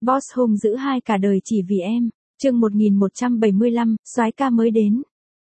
Boss hung dữ hai cả đời chỉ vì em. Chương 1175, soái ca mới đến.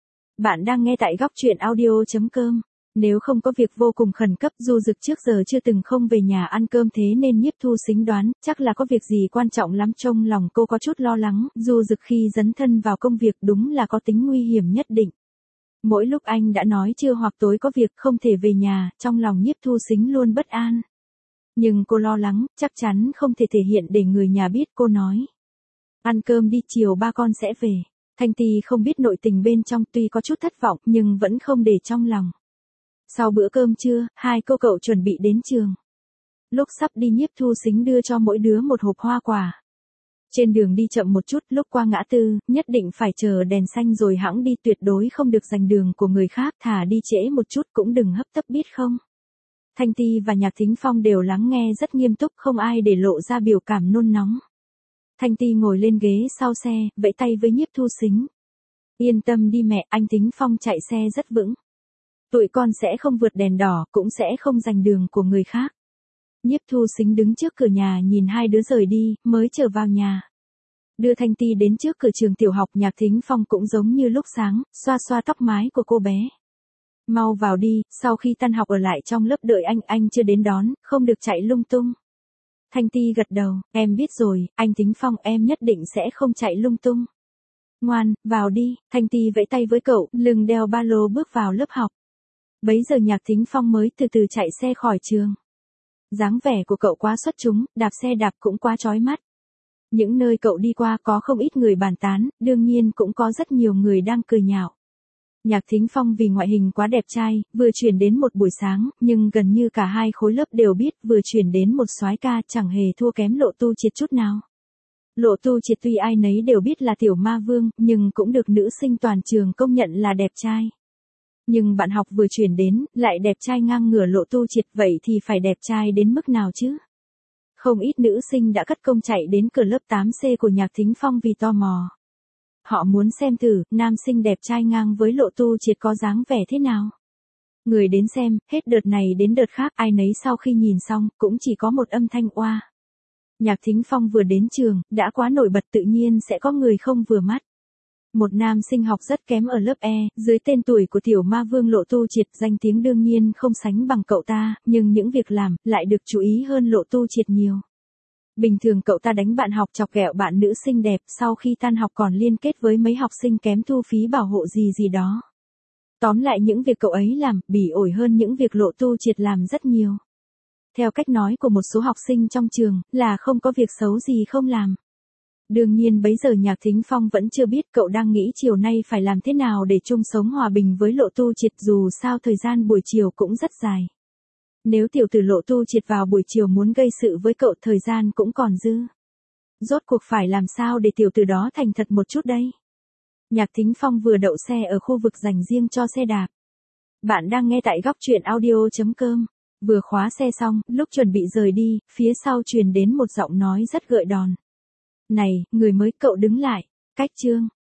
Bạn đang nghe tại góc truyện audio.com. Nếu không có việc vô cùng khẩn cấp, Du Dực trước giờ chưa từng không về nhà ăn cơm, thế nên Nhiếp Thu Sính đoán chắc là có việc gì quan trọng lắm. Trong lòng cô có chút lo lắng, Du Dực khi dấn thân vào công việc đúng là có tính nguy hiểm nhất định. Mỗi lúc anh đã nói trưa hoặc tối có việc không thể về nhà, trong lòng Nhiếp Thu Sính luôn bất an. Nhưng cô lo lắng, chắc chắn không thể thể hiện để người nhà biết. Cô nói: ăn cơm đi, chiều ba con sẽ về. Thanh Ti không biết nội tình bên trong, tuy có chút thất vọng nhưng vẫn không để trong lòng. Sau bữa cơm trưa, hai cô cậu chuẩn bị đến trường. Lúc sắp đi, Nhiếp Thu Sính đưa cho mỗi đứa một hộp hoa quả. Trên đường đi chậm một chút, lúc qua ngã tư, nhất định phải chờ đèn xanh rồi hẵng đi, tuyệt đối không được giành đường của người khác, thà đi trễ một chút cũng đừng hấp tấp, biết không? Thanh Ti và Nhạc Thính Phong đều lắng nghe rất nghiêm túc, không ai để lộ ra biểu cảm nôn nóng. Thanh Ti ngồi lên ghế sau xe, vẫy tay với Nhiếp Thu Sính. Yên tâm đi mẹ, anh Thính Phong chạy xe rất vững. Tụi con sẽ không vượt đèn đỏ, cũng sẽ không giành đường của người khác. Nhiếp Thu Sính đứng trước cửa nhà nhìn hai đứa rời đi, mới trở vào nhà. Đưa Thanh Ti đến trước cửa trường tiểu học, Nhạc Thính Phong cũng giống như lúc sáng, xoa xoa tóc mái của cô bé. Mau vào đi, sau khi tan học ở lại trong lớp đợi anh chưa đến đón, không được chạy lung tung. Thanh Ti gật đầu, em biết rồi, anh Thính Phong, em nhất định sẽ không chạy lung tung. Ngoan, vào đi. Thanh Ti vẫy tay với cậu, lưng đeo ba lô bước vào lớp học. Bấy giờ Nhạc Thính Phong mới từ từ chạy xe khỏi trường. Dáng vẻ của cậu quá xuất chúng, đạp xe đạp cũng quá chói mắt. Những nơi cậu đi qua có không ít người bàn tán, đương nhiên cũng có rất nhiều người đang cười nhạo. Nhạc Thính Phong vì ngoại hình quá đẹp trai, vừa chuyển đến một buổi sáng, nhưng gần như cả hai khối lớp đều biết vừa chuyển đến một soái ca, chẳng hề thua kém Lộ Tu Triệt chút nào. Lộ Tu Triệt tuy ai nấy đều biết là tiểu ma vương, nhưng cũng được nữ sinh toàn trường công nhận là đẹp trai. Nhưng bạn học vừa chuyển đến, lại đẹp trai ngang ngửa Lộ Tu Triệt, vậy thì phải đẹp trai đến mức nào chứ? Không ít nữ sinh đã cất công chạy đến cửa lớp 8C của Nhạc Thính Phong vì tò mò. Họ muốn xem thử, nam sinh đẹp trai ngang với Lộ Tu Triệt có dáng vẻ thế nào. Người đến xem, hết đợt này đến đợt khác, ai nấy sau khi nhìn xong, cũng chỉ có một âm thanh oa. Nhạc Thính Phong vừa đến trường, đã quá nổi bật, tự nhiên sẽ có người không vừa mắt. Một nam sinh học rất kém ở lớp E, dưới tên tuổi của tiểu ma vương Lộ Tu Triệt, danh tiếng đương nhiên không sánh bằng cậu ta, nhưng những việc làm, lại được chú ý hơn Lộ Tu Triệt nhiều. Bình thường cậu ta đánh bạn học, chọc ghẹo bạn nữ xinh đẹp, sau khi tan học còn liên kết với mấy học sinh kém thu phí bảo hộ gì đó. Tóm lại những việc cậu ấy làm, bỉ ổi hơn những việc Lộ Tu Triệt làm rất nhiều. Theo cách nói của một số học sinh trong trường, là không có việc xấu gì không làm. Đương nhiên bấy giờ Nhạc Thính Phong vẫn chưa biết cậu đang nghĩ chiều nay phải làm thế nào để chung sống hòa bình với Lộ Tu Triệt, dù sao thời gian buổi chiều cũng rất dài. Nếu tiểu tử Lộ Tu Triệt vào buổi chiều muốn gây sự với cậu, thời gian cũng còn dư. Rốt cuộc phải làm sao để tiểu tử đó thành thật một chút đây? Nhạc Thính Phong vừa đậu xe ở khu vực dành riêng cho xe đạp. Bạn đang nghe tại góc truyện audio.com. Vừa khóa xe xong, lúc chuẩn bị rời đi, phía sau truyền đến một giọng nói rất gợi đòn. Này, người mới, cậu đứng lại. Cách chương.